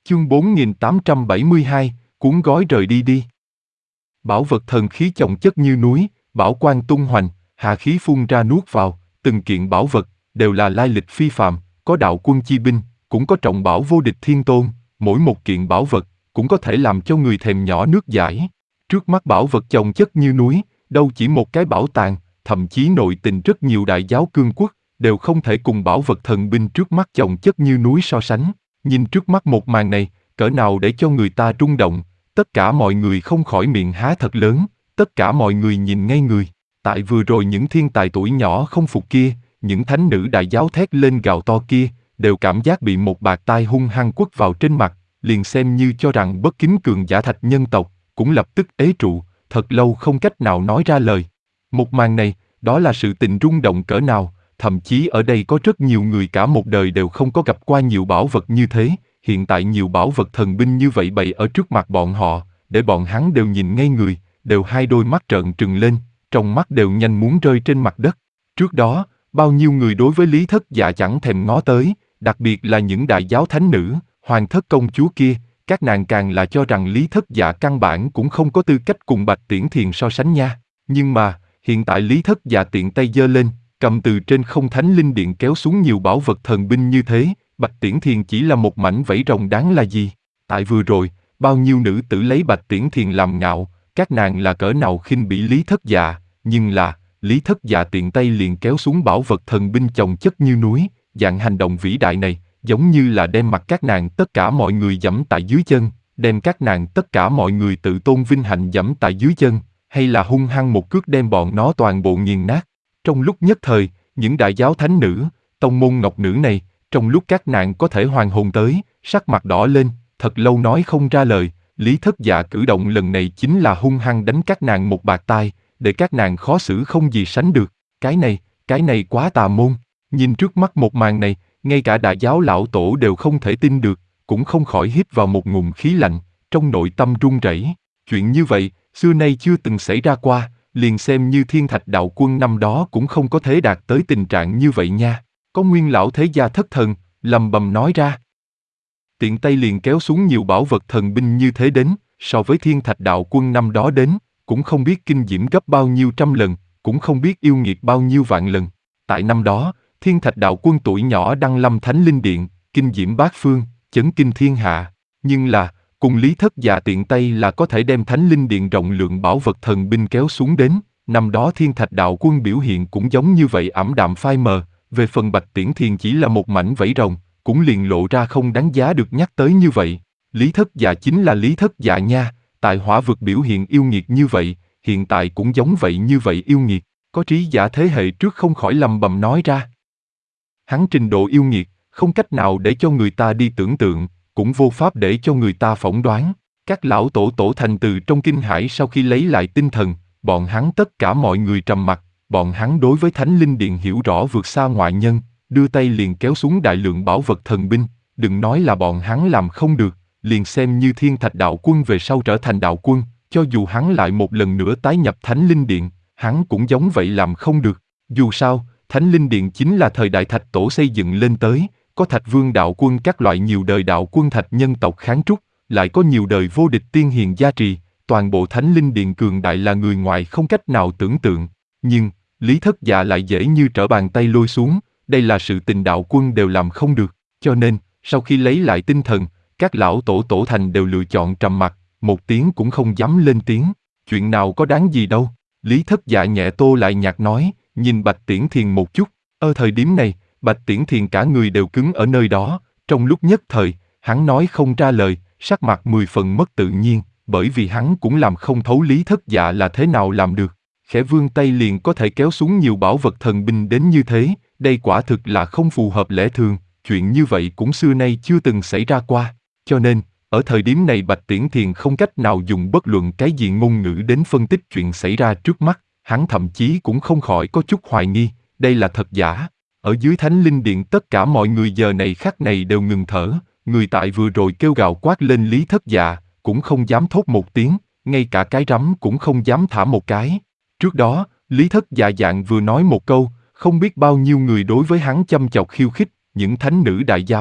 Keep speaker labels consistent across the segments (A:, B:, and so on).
A: Chương 4872, cuốn gói rời đi đi. Bảo vật thần khí chồng chất như núi, bảo quang tung hoành, hà khí phun ra nuốt vào, từng kiện bảo vật, đều là lai lịch phi phàm, có đạo quân chi binh, cũng có trọng bảo vô địch thiên tôn, mỗi một kiện bảo vật, cũng có thể làm cho người thèm nhỏ nước dãi. Trước mắt bảo vật chồng chất như núi, đâu chỉ một cái bảo tàng, thậm chí nội tình rất nhiều đại giáo cương quốc, đều không thể cùng bảo vật thần binh trước mắt chồng chất như núi so sánh. Nhìn trước mắt một màn này, cỡ nào để cho người ta rung động, tất cả mọi người không khỏi miệng há thật lớn, tất cả mọi người nhìn ngây người. Tại vừa rồi những thiên tài tuổi nhỏ không phục kia, những thánh nữ đại giáo thét lên gào to kia, đều cảm giác bị một bạt tai hung hăng quất vào trên mặt, liền xem như cho rằng bất kính cường giả thạch nhân tộc, cũng lập tức ế trụ, thật lâu không cách nào nói ra lời. Một màn này, đó là sự tình rung động cỡ nào, thậm chí ở đây có rất nhiều người cả một đời đều không có gặp qua nhiều bảo vật như thế, hiện tại nhiều bảo vật thần binh như vậy bày ở trước mặt bọn họ, để bọn hắn đều nhìn ngây người, đều hai đôi mắt trợn trừng lên, trong mắt đều nhanh muốn rơi trên mặt đất. Trước đó, bao nhiêu người đối với Lý Thất Dạ chẳng thèm ngó tới, đặc biệt là những đại giáo thánh nữ, hoàng thất công chúa kia, các nàng càng là cho rằng Lý Thất Dạ căn bản cũng không có tư cách cùng Bạch Tiễn Thiền so sánh nha. Nhưng mà, hiện tại Lý Thất Dạ tiện tay giơ lên, cầm từ trên không thánh linh điện kéo xuống nhiều bảo vật thần binh như thế, Bạch Tiễn Thiền chỉ là một mảnh vảy rồng đáng là gì? Tại vừa rồi, bao nhiêu nữ tử lấy Bạch Tiễn Thiền làm ngạo, các nàng là cỡ nào khinh bỉ Lý Thất Dạ, nhưng là, Lý Thất Dạ tiện tay liền kéo xuống bảo vật thần binh chồng chất như núi, dạng hành động vĩ đại này, giống như là đem mặt các nàng tất cả mọi người giẫm tại dưới chân, đem các nàng tất cả mọi người tự tôn vinh hạnh giẫm tại dưới chân, hay là hung hăng một cước đem bọn nó toàn bộ nghiền nát. Trong lúc nhất thời, những đại giáo thánh nữ, tông môn ngọc nữ này, trong lúc các nàng có thể hoàn hồn tới, sắc mặt đỏ lên, thật lâu nói không ra lời, Lý Thất Dạ cử động lần này chính là hung hăng đánh các nàng một bạt tai, để các nàng khó xử không gì sánh được. Cái này quá tà môn. Nhìn trước mắt một màn này, ngay cả đại giáo lão tổ đều không thể tin được, cũng không khỏi hít vào một ngụm khí lạnh, trong nội tâm run rẩy. Chuyện như vậy, xưa nay chưa từng xảy ra qua, liền xem như Thiên Thạch Đạo Quân năm đó cũng không có thể đạt tới tình trạng như vậy nha. Có nguyên lão thế gia thất thần, lầm bầm nói ra. Tiện tay liền kéo xuống nhiều bảo vật thần binh như thế đến, so với Thiên Thạch Đạo Quân năm đó đến, cũng không biết kinh diễm gấp bao nhiêu trăm lần, cũng không biết yêu nghiệt bao nhiêu vạn lần. Tại năm đó, Thiên Thạch Đạo Quân tuổi nhỏ đăng lâm Thánh Linh Điện, kinh diễm bát phương, chấn kinh thiên hạ. Nhưng là, cùng Lý Thất Dạ tiện tay là có thể đem Thánh Linh Điện rộng lượng bảo vật thần binh kéo xuống đến. Năm đó Thiên Thạch Đạo Quân biểu hiện cũng giống như vậy ảm đạm phai mờ, về phần Bạch Tiễn Thiền chỉ là một mảnh vảy rồng, cũng liền lộ ra không đáng giá được nhắc tới như vậy. Lý Thất Dạ chính là Lý Thất Dạ nha, tại hỏa vực biểu hiện yêu nghiệt như vậy, hiện tại cũng giống vậy như vậy yêu nghiệt, có trí giả thế hệ trước không khỏi lầm bầm nói ra. Hắn trình độ yêu nghiệt, không cách nào để cho người ta đi tưởng tượng, cũng vô pháp để cho người ta phỏng đoán. Các lão tổ thành từ trong kinh hải sau khi lấy lại tinh thần, bọn hắn tất cả mọi người trầm mặc, bọn hắn đối với Thánh Linh Điện hiểu rõ vượt xa ngoại nhân, đưa tay liền kéo xuống đại lượng bảo vật thần binh, đừng nói là bọn hắn làm không được, liền xem như Thiên Thạch Đạo Quân về sau trở thành đạo quân, cho dù hắn lại một lần nữa tái nhập Thánh Linh Điện, hắn cũng giống vậy làm không được. Dù sao, Thánh Linh Điện chính là thời đại Thạch Tổ xây dựng lên tới, có Thạch Vương đạo quân các loại nhiều đời đạo quân Thạch nhân tộc kháng trúc, lại có nhiều đời vô địch tiên hiền gia trì, toàn bộ Thánh Linh Điện cường đại là người ngoài không cách nào tưởng tượng. Nhưng, Lý Thất Dạ lại dễ như trở bàn tay lôi xuống, đây là sự tình đạo quân đều làm không được, cho nên, sau khi lấy lại tinh thần, các lão tổ thành đều lựa chọn trầm mặc, một tiếng cũng không dám lên tiếng. Chuyện nào có đáng gì đâu. Lý Thất Dạ nhẹ tô lại nhạt nói, nhìn Bạch Tiễn Thiền một chút. Thời điểm này, Bạch Tiễn Thiền cả người đều cứng ở nơi đó, trong lúc nhất thời, hắn nói không ra lời, sắc mặt 10 phần mất tự nhiên, bởi vì hắn cũng làm không thấu Lý Thất Dạ là thế nào làm được. Khẽ vươn tay liền có thể kéo xuống nhiều bảo vật thần binh đến như thế, đây quả thực là không phù hợp lẽ thường, chuyện như vậy cũng xưa nay chưa từng xảy ra qua. Cho nên, ở thời điểm này Bạch Tiễn Thiền không cách nào dùng bất luận cái gì ngôn ngữ đến phân tích chuyện xảy ra trước mắt, hắn thậm chí cũng không khỏi có chút hoài nghi, đây là thật giả. Ở dưới Thánh Linh Điện tất cả mọi người giờ này khắc này đều ngừng thở, người tại vừa rồi kêu gào quát lên Lý Thất Dạ, cũng không dám thốt một tiếng, ngay cả cái rắm cũng không dám thả một cái. Trước đó, Lý Thất Dạ dạng vừa nói một câu, không biết bao nhiêu người đối với hắn châm chọc khiêu khích, những thánh nữ đại giáo,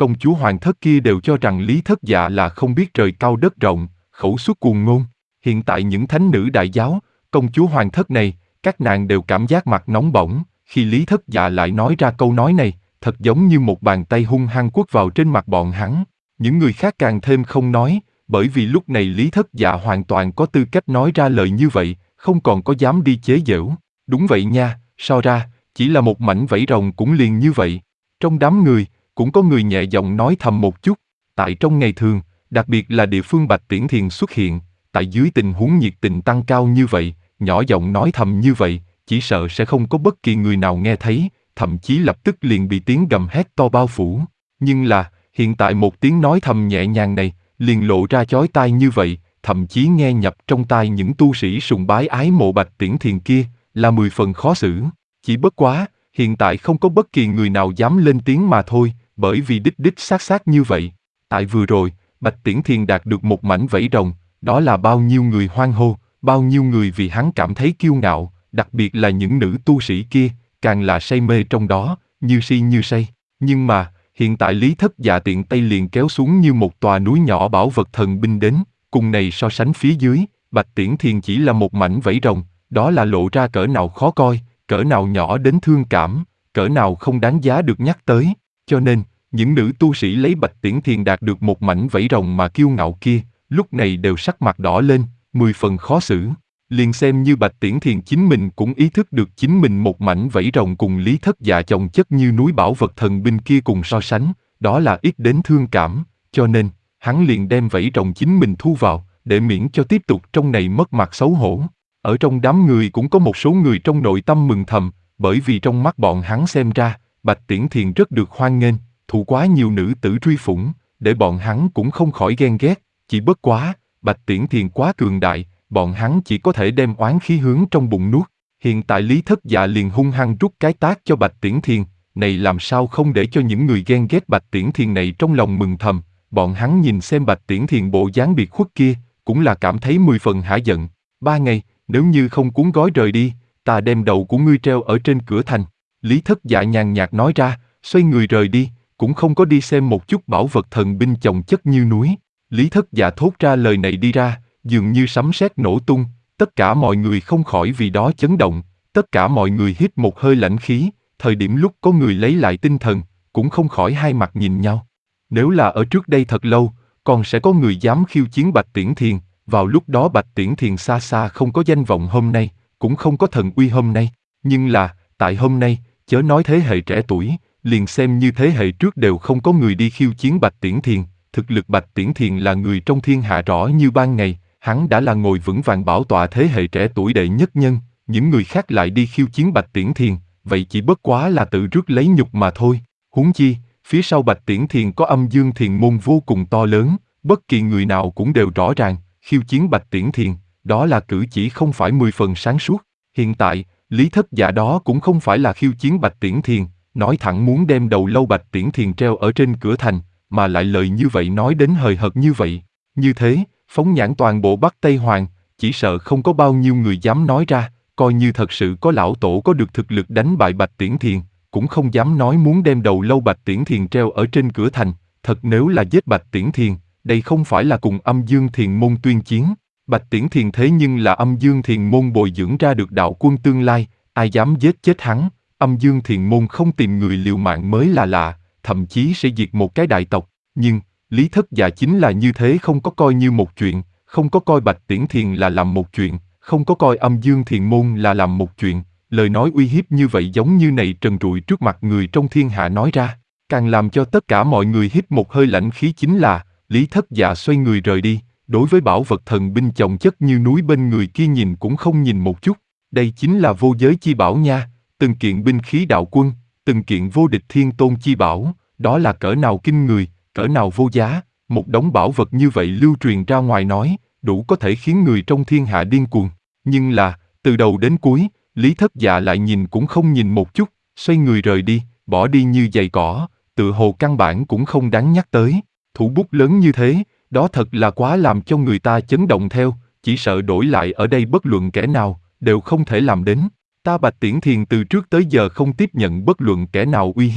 A: công chúa hoàng thất kia đều cho rằng Lý Thất Dạ là không biết trời cao đất rộng, khẩu suất cuồng ngôn. Hiện tại những thánh nữ đại giáo, công chúa hoàng thất này, các nàng đều cảm giác mặt nóng bỏng, khi Lý Thất Dạ lại nói ra câu nói này, thật giống như một bàn tay hung hăng quất vào trên mặt bọn hắn. Những người khác càng thêm không nói, bởi vì lúc này Lý Thất Dạ hoàn toàn có tư cách nói ra lời như vậy, không còn có dám đi chế giễu. Đúng vậy nha, so ra, chỉ là một mảnh vảy rồng cũng liền như vậy. Trong đám người, cũng có người nhẹ giọng nói thầm một chút. Tại trong ngày thường, đặc biệt là địa phương Bạch Tiễn Thiền xuất hiện, tại dưới tình huống nhiệt tình tăng cao như vậy, nhỏ giọng nói thầm như vậy, chỉ sợ sẽ không có bất kỳ người nào nghe thấy, thậm chí lập tức liền bị tiếng gầm hét to bao phủ. Nhưng là, hiện tại một tiếng nói thầm nhẹ nhàng này, liền lộ ra chói tai như vậy, thậm chí nghe nhập trong tai những tu sĩ sùng bái ái mộ Bạch Tiễn Thiền kia, là 10 phần khó xử. Chỉ bất quá, hiện tại không có bất kỳ người nào dám lên tiếng mà thôi, bởi vì đích xác như vậy. Tại vừa rồi, Bạch Tiễn Thiền đạt được một mảnh vảy rồng, đó là bao nhiêu người hoan hô, bao nhiêu người vì hắn cảm thấy kiêu ngạo, đặc biệt là những nữ tu sĩ kia, càng là say mê trong đó, như si như say. Nhưng mà, hiện tại Lý Thất Dạ tiện tay liền kéo xuống như một tòa núi nhỏ bảo vật thần binh đến, cùng này so sánh phía dưới, Bạch Tiễn Thiền chỉ là một mảnh vảy rồng, đó là lộ ra cỡ nào khó coi, cỡ nào nhỏ đến thương cảm, cỡ nào không đáng giá được nhắc tới. Cho nên, những nữ tu sĩ lấy Bạch Tiễn Thiền đạt được một mảnh vảy rồng mà kiêu ngạo kia, lúc này đều sắc mặt đỏ lên, 10 phần khó xử. Liền xem như Bạch Tiễn Thiền chính mình cũng ý thức được chính mình một mảnh vảy rồng cùng Lý Thất Dạ chồng chất như núi bảo vật thần binh kia cùng so sánh, đó là ít đến thương cảm, cho nên, hắn liền đem vảy rồng chính mình thu vào, để miễn cho tiếp tục trong này mất mặt xấu hổ. Ở trong đám người cũng có một số người trong nội tâm mừng thầm, bởi vì trong mắt bọn hắn xem ra, Bạch Tiễn Thiền rất được hoan nghênh, thụ quá nhiều nữ tử truy phủng, để bọn hắn cũng không khỏi ghen ghét, chỉ bất quá, Bạch Tiễn Thiền quá cường đại, bọn hắn chỉ có thể đem oán khí hướng trong bụng nuốt. Hiện tại Lý Thất Dạ liền hung hăng rút cái tát cho Bạch Tiễn Thiền, này làm sao không để cho những người ghen ghét Bạch Tiễn Thiền này trong lòng mừng thầm, bọn hắn nhìn xem Bạch Tiễn Thiền bộ dáng biệt khuất kia, cũng là cảm thấy 10 phần hả giận. 3 ngày, nếu như không cuốn gói rời đi, ta đem đầu của ngươi treo ở trên cửa thành. Lý Thất Dạ nhàn nhạt nói ra, xoay người rời đi, cũng không có đi xem một chút bảo vật thần binh chồng chất như núi. Lý Thất Dạ thốt ra lời này đi ra, dường như sấm sét nổ tung, tất cả mọi người không khỏi vì đó chấn động, tất cả mọi người hít một hơi lãnh khí, thời điểm lúc có người lấy lại tinh thần, cũng không khỏi hai mặt nhìn nhau. Nếu là ở trước đây thật lâu, còn sẽ có người dám khiêu chiến Bạch Tiễn Thiền, vào lúc đó Bạch Tiễn Thiền xa xa không có danh vọng hôm nay, cũng không có thần uy hôm nay, nhưng là, tại hôm nay, chớ nói thế hệ trẻ tuổi, liền xem như thế hệ trước đều không có người đi khiêu chiến Bạch Tiễn Thiền, thực lực Bạch Tiễn Thiền là người trong thiên hạ rõ như ban ngày, hắn đã là ngồi vững vàng bảo tọa thế hệ trẻ tuổi đệ nhất nhân, những người khác lại đi khiêu chiến Bạch Tiễn Thiền, vậy chỉ bất quá là tự rước lấy nhục mà thôi. Huống chi, phía sau Bạch Tiễn Thiền có Âm Dương Thiền môn vô cùng to lớn, bất kỳ người nào cũng đều rõ ràng, khiêu chiến Bạch Tiễn Thiền, đó là cử chỉ không phải 10 phần sáng suốt. Hiện tại, Lý Thất Dạ đó cũng không phải là khiêu chiến Bạch Tiễn Thiền, nói thẳng muốn đem đầu lâu Bạch Tiễn Thiền treo ở trên cửa thành, mà lại lời như vậy nói đến hời hợt như vậy. Như thế, phóng nhãn toàn bộ Bắc Tây Hoàng, chỉ sợ không có bao nhiêu người dám nói ra, coi như thật sự có lão tổ có được thực lực đánh bại Bạch Tiễn Thiền, cũng không dám nói muốn đem đầu lâu Bạch Tiễn Thiền treo ở trên cửa thành, thật nếu là giết Bạch Tiễn Thiền, đây không phải là cùng Âm Dương Thiền môn tuyên chiến. Bạch Tiễn Thiền thế nhưng là Âm Dương Thiền môn bồi dưỡng ra được đạo quân tương lai, ai dám giết chết hắn, Âm Dương Thiền môn không tìm người liều mạng mới là lạ, thậm chí sẽ diệt một cái đại tộc, nhưng Lý Thất Dạ chính là như thế, không có coi như một chuyện, không có coi Bạch Tiễn Thiền là làm một chuyện, không có coi Âm Dương Thiền môn là làm một chuyện, lời nói uy hiếp như vậy giống như này trần trụi trước mặt người trong thiên hạ nói ra, càng làm cho tất cả mọi người hít một hơi lãnh khí chính là, Lý Thất Dạ xoay người rời đi, đối với bảo vật thần binh chồng chất như núi bên người kia nhìn cũng không nhìn một chút, đây chính là vô giới chi bảo nha, từng kiện binh khí đạo quân, từng kiện vô địch thiên tôn chi bảo, đó là cỡ nào kinh người, cỡ nào vô giá, một đống bảo vật như vậy lưu truyền ra ngoài nói, đủ có thể khiến người trong thiên hạ điên cuồng, nhưng là, từ đầu đến cuối, Lý Thất Dạ lại nhìn cũng không nhìn một chút, xoay người rời đi, bỏ đi như giày cỏ, tựa hồ căn bản cũng không đáng nhắc tới, thủ bút lớn như thế, đó thật là quá làm cho người ta chấn động theo, chỉ sợ đổi lại ở đây bất luận kẻ nào, đều không thể làm đến. Ta Bạch Tiễn Thiền từ trước tới giờ không tiếp nhận bất luận kẻ nào uy hiếp,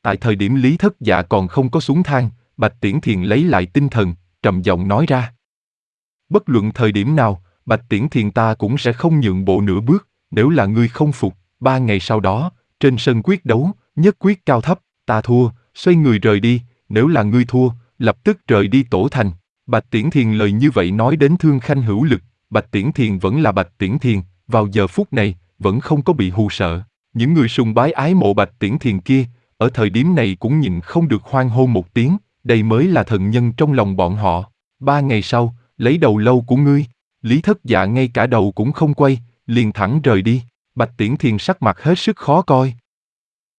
A: Tại thời điểm Lý Thất Dạ còn không có xuống thang, Bạch Tiễn Thiền lấy lại tinh thần, trầm giọng nói ra. Bất luận thời điểm nào, Bạch Tiễn Thiền ta cũng sẽ không nhượng bộ nửa bước, nếu là ngươi không phục, 3 ngày sau đó, trên sân quyết đấu, nhất quyết cao thấp, ta thua, xoay người rời đi, nếu là ngươi thua, lập tức rời đi tổ thành. Bạch Tiễn Thiền lời như vậy nói đến thương khanh hữu lực, Bạch Tiễn Thiền vẫn là Bạch Tiễn Thiền, vào giờ phút này, vẫn không có bị hù sợ. Những người sùng bái ái mộ Bạch Tiễn Thiền kia, ở thời điểm này cũng nhịn không được hoan hô một tiếng, đây mới là thần nhân trong lòng bọn họ. 3 ngày sau, lấy đầu lâu của ngươi, Lý Thất Dạ ngay cả đầu cũng không quay, liền thẳng rời đi. Bạch Tiễn Thiền sắc mặt hết sức khó coi.